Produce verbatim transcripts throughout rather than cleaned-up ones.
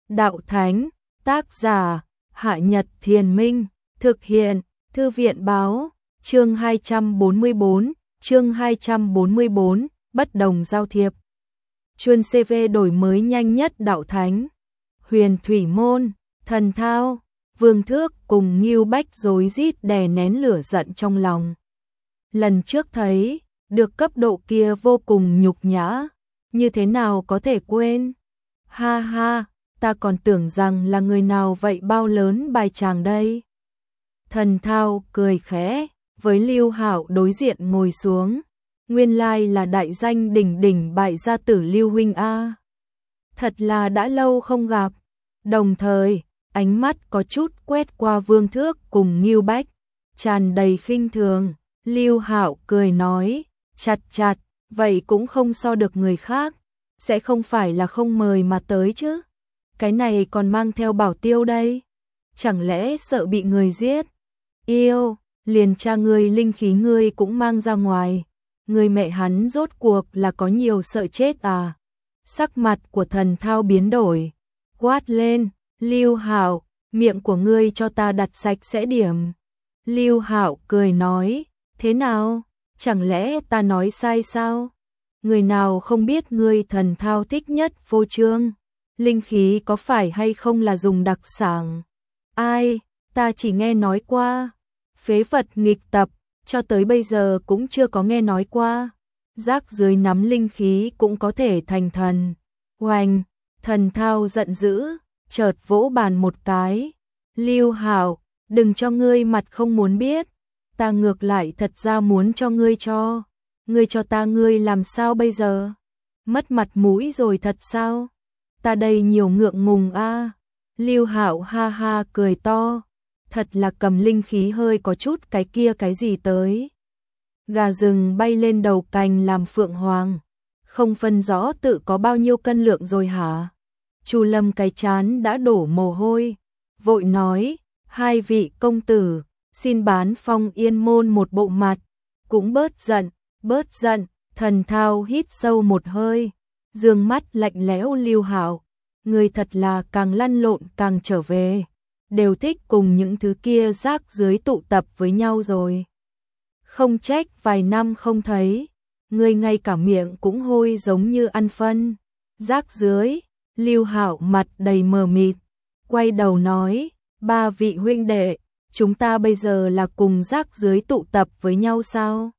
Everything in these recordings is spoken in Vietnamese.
đạo thánh, tác giả, Hạ Nhật Thiền Minh, thực hiện, Thư viện báo, chương hai trăm bốn mươi bốn, chương hai trăm bốn mươi bốn, bất đồng giao thiệp. Chuyên xê vê đổi mới nhanh nhất đạo thánh, Huyền Thủy Môn, Thần Thao, Vương Thước cùng Ngưu Bách rối rít đè nén lửa giận trong lòng. Lần trước thấy, được cấp độ kia vô cùng nhục nhã, như thế nào có thể quên? Ha ha, ta còn tưởng rằng là người nào vậy bao lớn bài chàng đây. Thần Thao cười khẽ, với Lưu Hạo đối diện ngồi xuống. Nguyên lai là đại danh đỉnh đỉnh bại gia tử Lưu huynh a. Thật là đã lâu không gặp. Đồng thời, ánh mắt có chút quét qua Vương Thước cùng Ngưu Bách, tràn đầy khinh thường. Lưu Hạo cười nói, chặt chặt, vậy cũng không so được người khác, sẽ không phải là không mời mà tới chứ. Cái này còn mang theo bảo tiêu đây, chẳng lẽ sợ bị người giết? Yêu, liền cha ngươi linh khí ngươi cũng mang ra ngoài, người mẹ hắn rốt cuộc là có nhiều sợ chết à? Sắc mặt của Thần Thao biến đổi, quát lên, Lưu Hạo, miệng của ngươi cho ta đặt sạch sẽ điểm. Lưu Hạo cười nói, thế nào, chẳng lẽ ta nói sai sao? Người nào không biết ngươi Thần Thao thích nhất phô trương, linh khí có phải hay không là dùng đặc sản? Ai, ta chỉ nghe nói qua. Phế vật nghịch tập, cho tới bây giờ cũng chưa có nghe nói qua. Rác dưới nắm linh khí cũng có thể thành thần. Oanh, Thần Thao giận dữ, chợt vỗ bàn một cái. Lưu Hạo, đừng cho ngươi mặt không muốn biết. Ta ngược lại thật ra muốn cho ngươi cho. Ngươi cho ta ngươi làm sao bây giờ? Mất mặt mũi rồi thật sao? Ta đây nhiều ngượng ngùng a. Lưu Hạo ha ha cười to. Thật là cầm linh khí hơi có chút cái kia cái gì tới. Gà rừng bay lên đầu cành làm phượng hoàng, không phân rõ tự có bao nhiêu cân lượng rồi hả? Chu Lâm cái chán đã đổ mồ hôi, vội nói, hai vị công tử, xin bán Phong Yên Môn một bộ mặt, cũng bớt giận, bớt giận. Thần Thao hít sâu một hơi, dương mắt lạnh lẽo Lưu Hạo, người thật là càng lăn lộn càng trở về. Đều thích cùng những thứ kia rác dưới tụ tập với nhau rồi. Không trách vài năm không thấy, người ngay cả miệng cũng hôi giống như ăn phân. Rác dưới, Lưu Hạo mặt đầy mờ mịt, quay đầu nói, ba vị huynh đệ, chúng ta bây giờ là cùng rác dưới tụ tập với nhau sao?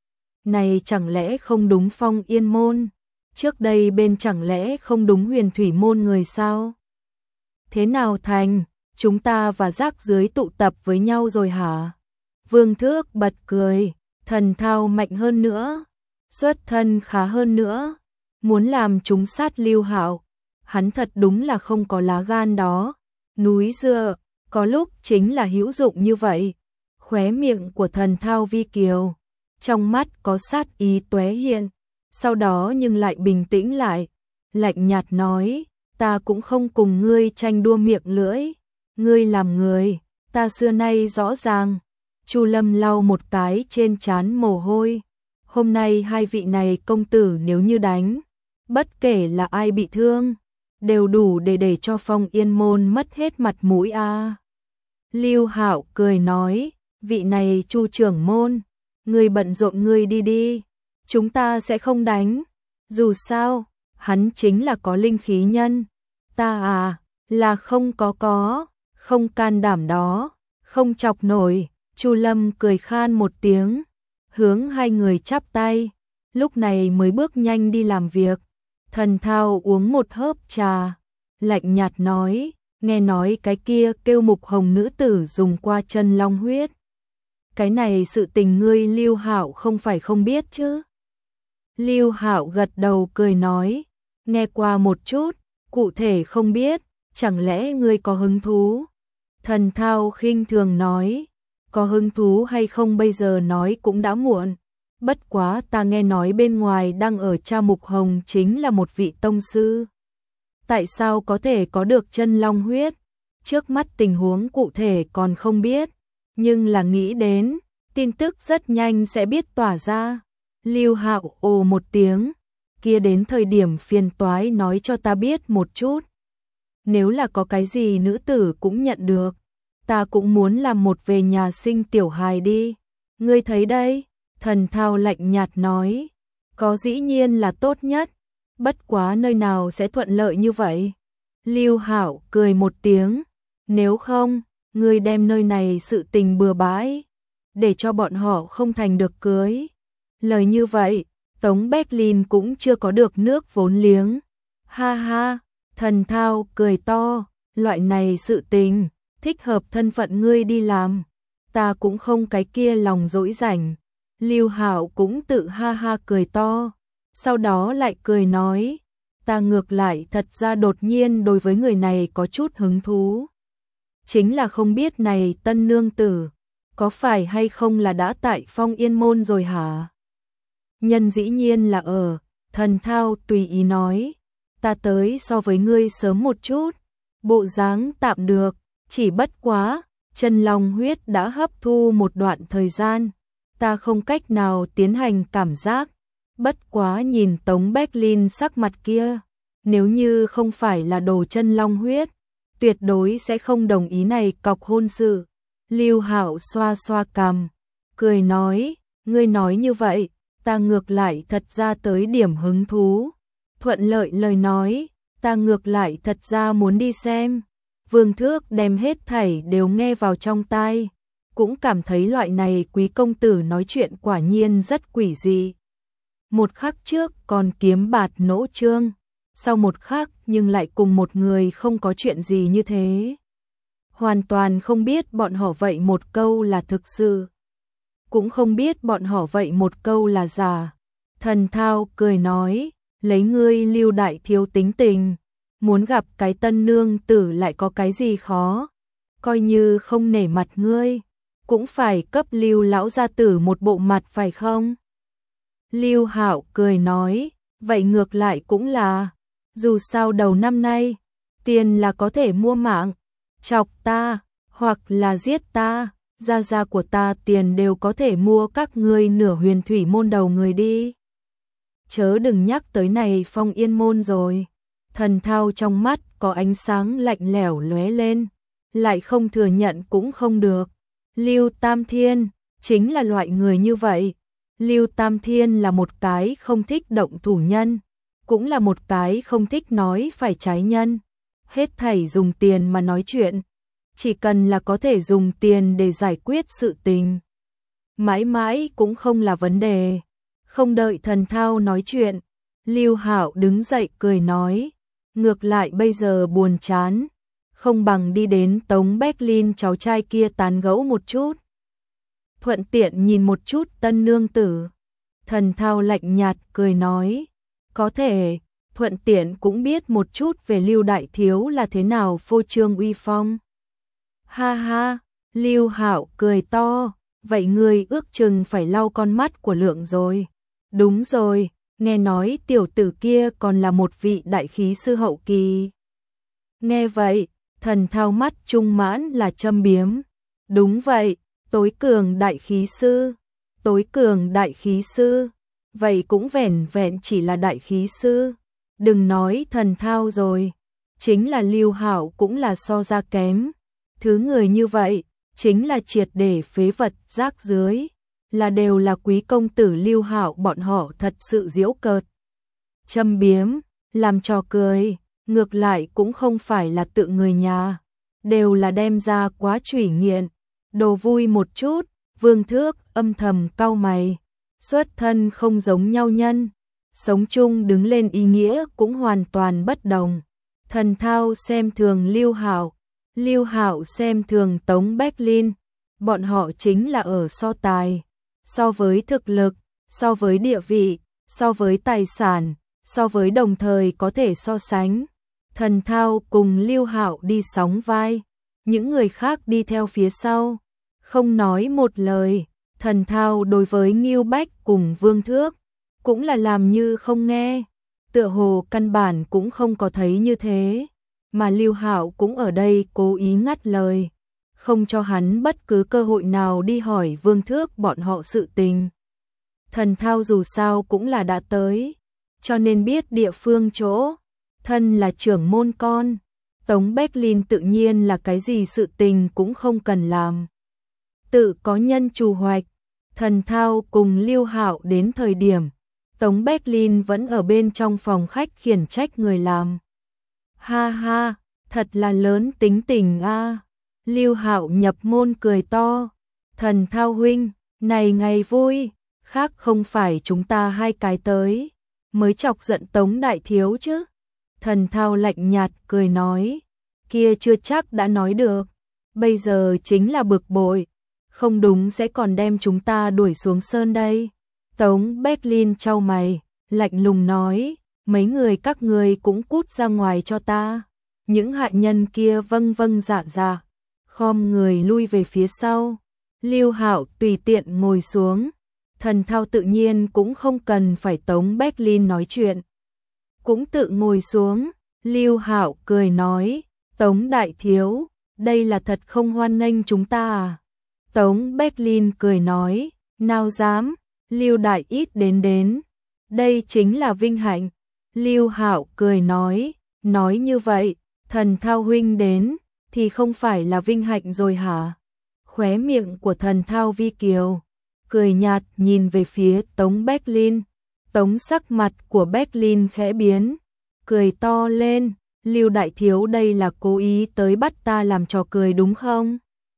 Này chẳng lẽ không đúng Phong Yên Môn, trước đây bên chẳng lẽ không đúng Huyền Thủy Môn người sao? Thế nào thành? Chúng ta và rác dưới tụ tập với nhau rồi hả? Vương Thước bật cười, Thần Thao mạnh hơn nữa, xuất thân khá hơn nữa, muốn làm chúng sát Lưu Hạo, hắn thật đúng là không có lá gan đó. Núi dựa, có lúc chính là hữu dụng như vậy. Khóe miệng của Thần Thao vi kiều, trong mắt có sát ý tóe hiện, sau đó nhưng lại bình tĩnh lại, lạnh nhạt nói, ta cũng không cùng ngươi tranh đua miệng lưỡi. Ngươi làm người, ta xưa nay rõ ràng. Chu Lâm lau một cái trên trán mồ hôi. Hôm nay hai vị này công tử nếu như đánh, bất kể là ai bị thương, đều đủ để để cho Phong Yên Môn mất hết mặt mũi a. À. Lưu Hạo cười nói, vị này Chu trưởng môn, ngươi bận rộn ngươi đi đi, chúng ta sẽ không đánh. Dù sao, hắn chính là có linh khí nhân, ta à, là không có có. Không can đảm đó, không chọc nổi. Chu Lâm cười khan một tiếng, hướng hai người chắp tay, lúc này mới bước nhanh đi làm việc. Thần Thao uống một hớp trà, lạnh nhạt nói, nghe nói cái kia kêu Mục Hồng nữ tử dùng qua chân long huyết. Cái này sự tình ngươi Lưu Hạo không phải không biết chứ? Lưu Hạo gật đầu cười nói, nghe qua một chút, cụ thể không biết, chẳng lẽ ngươi có hứng thú? Thần Thao khinh thường nói, có hứng thú hay không bây giờ nói cũng đã muộn. Bất quá ta nghe nói bên ngoài đang ở cha Mục Hồng chính là một vị tông sư. Tại sao có thể có được chân long huyết? Trước mắt tình huống cụ thể còn không biết, nhưng là nghĩ đến, tin tức rất nhanh sẽ biết tỏa ra. Lưu Hạo ồ một tiếng, kia đến thời điểm phiền toái nói cho ta biết một chút. nếu là có cái gì nữ tử cũng nhận được, ta cũng muốn làm một về nhà sinh tiểu hài đi. Ngươi thấy đây, Thần Thao lạnh nhạt nói, có dĩ nhiên là tốt nhất, bất quá nơi nào sẽ thuận lợi như vậy. Lưu Hạo cười một tiếng, nếu không, ngươi đem nơi này sự tình bừa bãi, để cho bọn họ không thành được cưới. Lời như vậy, Tống Berlin cũng chưa có được nước vốn liếng. Ha ha, Thần Thao cười to, loại này sự tình, thích hợp thân phận ngươi đi làm, ta cũng không cái kia lòng dỗi rảnh. Lưu Hạo cũng tự ha ha cười to, sau đó lại cười nói, ta ngược lại thật ra đột nhiên đối với người này có chút hứng thú. Chính là không biết này tân nương tử, có phải hay không là đã tại Phong Yên Môn rồi hả? Nhân dĩ nhiên là ở, Thần Thao tùy ý nói, ta tới so với ngươi sớm một chút, bộ dáng tạm được, chỉ bất quá, chân long huyết đã hấp thu một đoạn thời gian, ta không cách nào tiến hành cảm giác, bất quá nhìn Tống Berlin sắc mặt kia, nếu như không phải là đồ chân long huyết, tuyệt đối sẽ không đồng ý này cọc hôn sự. Lưu Hạo xoa xoa cằm, cười nói, ngươi nói như vậy, ta ngược lại thật ra tới điểm hứng thú. Thuận lợi lời nói, ta ngược lại thật ra muốn đi xem. Vương Thước đem hết thảy đều nghe vào trong tai, cũng cảm thấy loại này quý công tử nói chuyện quả nhiên rất quỷ dị. Một khắc trước còn kiếm bạt nỗ trương, sau một khắc nhưng lại cùng một người không có chuyện gì như thế. Hoàn toàn không biết bọn họ vậy một câu là thực sự, cũng không biết bọn họ vậy một câu là giả. Thần Thao cười nói, lấy ngươi Lưu đại thiếu tính tình, muốn gặp cái tân nương tử lại có cái gì khó, coi như không nể mặt ngươi, cũng phải cấp Lưu lão gia tử một bộ mặt phải không? Lưu Hạo cười nói, vậy ngược lại cũng là, dù sao đầu năm nay, tiền là có thể mua mạng, chọc ta, hoặc là giết ta, gia gia của ta tiền đều có thể mua các ngươi nửa huyền thủy môn đầu người đi. Chớ đừng nhắc tới này Phong Yên Môn rồi. Thần Thao trong mắt có ánh sáng lạnh lẽo lóe lên, lại không thừa nhận cũng không được. Lưu Tam Thiên chính là loại người như vậy. Lưu Tam Thiên là một cái không thích động thủ nhân, cũng là một cái không thích nói phải trái nhân. Hết thảy dùng tiền mà nói chuyện, chỉ cần là có thể dùng tiền để giải quyết sự tình, mãi mãi cũng không là vấn đề. Không đợi Thần Thao nói chuyện, Lưu Hạo đứng dậy cười nói, ngược lại bây giờ buồn chán, không bằng đi đến Tống Berlin cháu trai kia tán gẫu một chút. Thuận tiện nhìn một chút tân nương tử. Thần Thao lạnh nhạt cười nói, có thể, thuận tiện cũng biết một chút về Lưu đại thiếu là thế nào phô trương uy phong. Ha ha, Lưu Hạo cười to, vậy ngươi ước chừng phải lau con mắt của Lượng rồi. Đúng rồi, nghe nói tiểu tử kia còn là một vị đại khí sư hậu kỳ. Nghe vậy, Thần Thao mắt trung mãn là châm biếm. Đúng vậy, tối cường đại khí sư. Tối cường đại khí sư. Vậy cũng vẻn vẹn chỉ là đại khí sư. Đừng nói Thần Thao rồi, chính là Lưu Hạo cũng là so ra kém. Thứ người như vậy, chính là triệt để phế vật rác dưới, là đều là quý công tử Lưu Hạo bọn họ thật sự giễu cợt. Châm biếm, làm trò cười, ngược lại cũng không phải là tự người nhà, đều là đem ra quá trủy nghiện, đồ vui một chút. Vương Thước âm thầm cau mày, xuất thân không giống nhau nhân, sống chung đứng lên ý nghĩa cũng hoàn toàn bất đồng. Thần Thao xem thường Lưu Hạo, Lưu Hạo xem thường Tống Berlin, bọn họ chính là ở so tài, so với thực lực, so với địa vị, so với tài sản, so với đồng thời có thể so sánh. Thần Thao cùng Lưu Hạo đi sóng vai, những người khác đi theo phía sau, không nói một lời. Thần Thao đối với Ngưu Bách cùng Vương Thước cũng là làm như không nghe, tựa hồ căn bản cũng không có thấy như thế, mà Lưu Hạo cũng ở đây cố ý ngắt lời, không cho hắn bất cứ cơ hội nào đi hỏi Vương Thước bọn họ sự tình. Thần Thao dù sao cũng là đã tới, cho nên biết địa phương chỗ, thân là trưởng môn con, Tống Berlin tự nhiên là cái gì sự tình cũng không cần làm. Tự có nhân chủ hoạch, Thần Thao cùng Lưu Hạo đến thời điểm, Tống Berlin vẫn ở bên trong phòng khách khiển trách người làm. Ha ha, thật là lớn tính tình a. Lưu Hạo nhập môn cười to, Thần Thao huynh, này ngày vui, khác không phải chúng ta hai cái tới, mới chọc giận Tống đại thiếu chứ. Thần Thao lạnh nhạt cười nói, kia chưa chắc đã nói được, bây giờ chính là bực bội, không đúng sẽ còn đem chúng ta đuổi xuống sơn đây. Tống Berlin chau mày, lạnh lùng nói, mấy người các ngươi cũng cút ra ngoài cho ta. Những hạ nhân kia vâng vâng dạ dạ, khom người lui về phía sau. Lưu Hạo tùy tiện ngồi xuống, Thần Thao tự nhiên cũng không cần phải Tống Berlin nói chuyện, cũng tự ngồi xuống. Lưu Hạo cười nói, Tống đại thiếu, đây là thật không hoan nghênh chúng ta à? Tống Berlin cười nói, nào dám, Lưu đại ít đến đến, đây chính là vinh hạnh. Lưu Hạo cười nói, nói như vậy, Thần Thao huynh đến, thì không phải là vinh hạnh rồi hả? Khóe miệng của Thần Thao vi kiều, cười nhạt nhìn về phía Tống Berlin. Tống sắc mặt của Berlin khẽ biến, cười to lên, Lưu đại thiếu đây là cố ý tới bắt ta làm trò cười đúng không?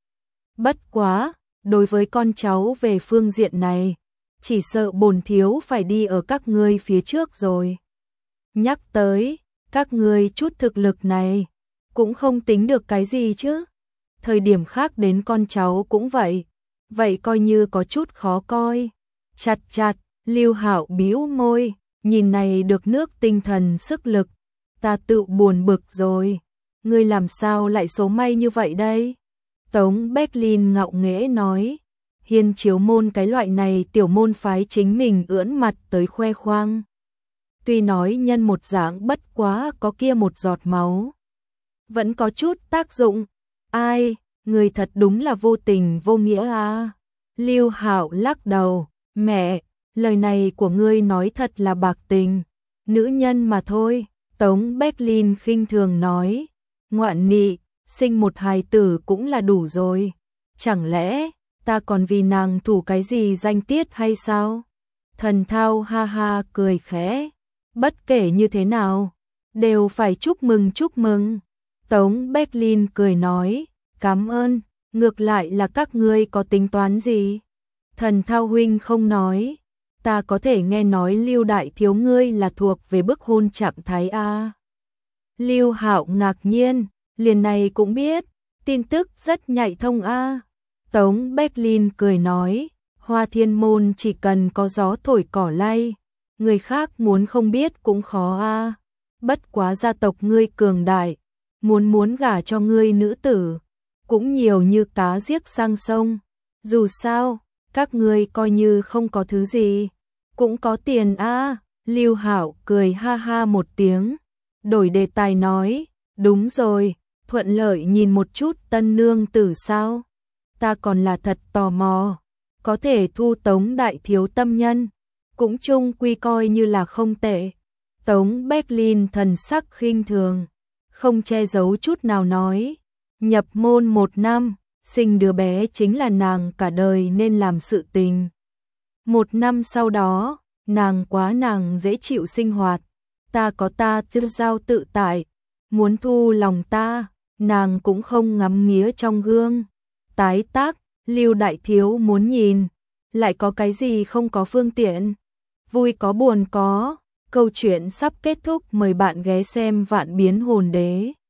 Bất quá, đối với con cháu về phương diện này, chỉ sợ bổn thiếu phải đi ở các ngươi phía trước rồi. Nhắc tới, các ngươi chút thực lực này, cũng không tính được cái gì chứ. Thời điểm khác đến con cháu cũng vậy, vậy coi như có chút khó coi. Chặt chặt, Lưu Hạo bĩu môi, nhìn này được nước tinh thần sức lực, ta tự buồn bực rồi, ngươi làm sao lại số may như vậy đây? Tống Berlin ngạo nghễ nói, hiên chiếu môn cái loại này tiểu môn phái chính mình ưỡn mặt tới khoe khoang. Tuy nói nhân một dạng bất quá có kia một giọt máu, vẫn có chút tác dụng. Ai, người thật đúng là vô tình vô nghĩa à. Lưu Hạo lắc đầu, mẹ, lời này của ngươi nói thật là bạc tình, nữ nhân mà thôi. Tống Berlin khinh thường nói, ngoạn nị, sinh một hài tử cũng là đủ rồi, chẳng lẽ ta còn vì nàng thủ cái gì danh tiết hay sao? Thần Thao ha ha cười khẽ, bất kể như thế nào, đều phải chúc mừng chúc mừng. Tống Berlin cười nói, cảm ơn, ngược lại là các ngươi có tính toán gì? Thần Thao huynh không nói, ta có thể nghe nói Lưu đại thiếu ngươi là thuộc về bức hôn trạng thái a. Lưu Hạo ngạc nhiên, liền này cũng biết, tin tức rất nhạy thông a. Tống Berlin cười nói, Hoa Thiên môn chỉ cần có gió thổi cỏ lay, người khác muốn không biết cũng khó a. Bất quá gia tộc ngươi cường đại, muốn muốn gả cho ngươi nữ tử, cũng nhiều như cá giết sang sông. Dù sao, các ngươi coi như không có thứ gì, cũng có tiền a. Lưu Hạo cười ha ha một tiếng, đổi đề tài nói, đúng rồi, thuận lợi nhìn một chút tân nương tử sao? Ta còn là thật tò mò, có thể thu Tống đại thiếu tâm nhân, cũng chung quy coi như là không tệ. Tống Berlin thần sắc khinh thường, không che giấu chút nào nói, nhập môn một năm, sinh đứa bé chính là nàng cả đời nên làm sự tình. Một năm sau đó, nàng quá nàng dễ chịu sinh hoạt, ta có ta tư giao tự tại, muốn thu lòng ta, nàng cũng không ngắm nghía trong gương. Tái tác, Lưu đại thiếu muốn nhìn, lại có cái gì không có phương tiện, vui có buồn có. Câu chuyện sắp kết thúc, mời bạn ghé xem Vạn Biến Hồn Đế.